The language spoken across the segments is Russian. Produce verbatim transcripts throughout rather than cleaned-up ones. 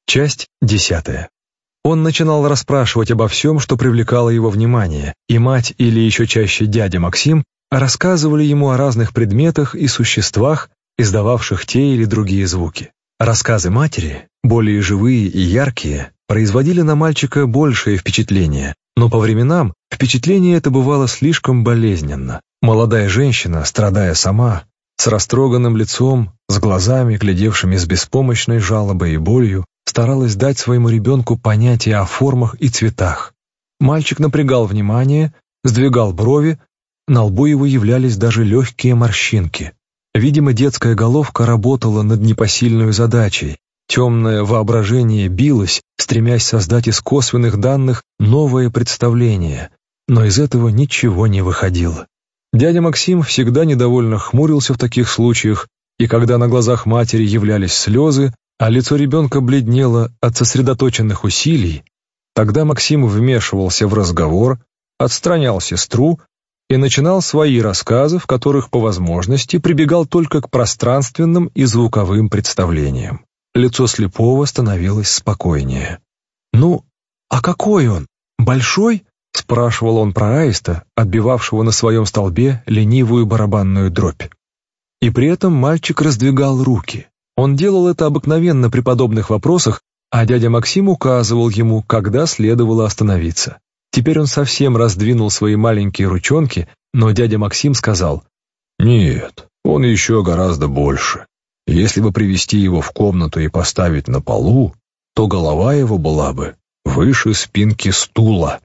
Часть десятая. Он начинал расспрашивать обо всем, что привлекало его внимание, и мать или еще чаще дядя Максим рассказывали ему о разных предметах и существах, издававших те или другие звуки. Рассказы матери, более живые и яркие, производили на мальчика большее впечатление, но по временам впечатление это бывало слишком болезненно. Молодая женщина, страдая сама, с растроганным лицом, с глазами, глядевшими с беспомощной жалобой и болью, старалась дать своему ребенку понятие о формах и цветах. Мальчик напрягал внимание, сдвигал брови, на лбу его являлись даже легкие морщинки. Видимо, детская головка работала над непосильной задачей. Темное воображение билось, стремясь создать из косвенных данных новое представление, но из этого ничего не выходило. Дядя Максим всегда недовольно хмурился в таких случаях, и когда на глазах матери являлись слезы, а лицо ребенка бледнело от сосредоточенных усилий, тогда Максим вмешивался в разговор, отстранял сестру и начинал свои рассказы, в которых по возможности прибегал только к пространственным и звуковым представлениям. Лицо слепого становилось спокойнее. «Ну, а какой он? Большой?» — спрашивал он про аиста, отбивавшего на своем столбе ленивую барабанную дробь. И при этом мальчик раздвигал руки. Он делал это обыкновенно при подобных вопросах, а дядя Максим указывал ему, когда следовало остановиться. Теперь он совсем раздвинул свои маленькие ручонки, но дядя Максим сказал: «Нет, он еще гораздо больше. Если бы привести его в комнату и поставить на полу, то голова его была бы выше спинки стула».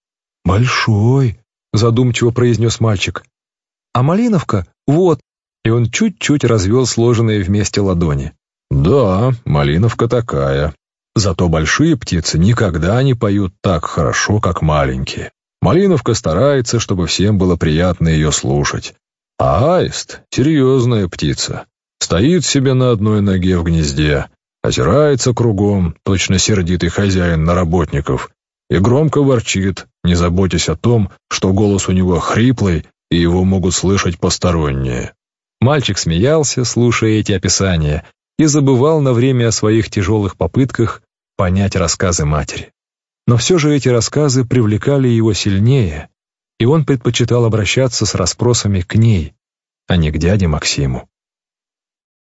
«Большой», — задумчиво произнес мальчик. «А малиновка? Вот». И он чуть-чуть развел сложенные вместе ладони. «Да, малиновка такая. Зато большие птицы никогда не поют так хорошо, как маленькие. Малиновка старается, чтобы всем было приятно ее слушать. А аист — серьезная птица. Стоит себе на одной ноге в гнезде, озирается кругом, точно сердитый хозяин на работников, и громко ворчит, не заботясь о том, что голос у него хриплый, и его могут слышать посторонние». Мальчик смеялся, слушая эти описания, и забывал на время о своих тяжелых попытках понять рассказы матери. Но все же эти рассказы привлекали его сильнее, и он предпочитал обращаться с расспросами к ней, а не к дяде Максиму.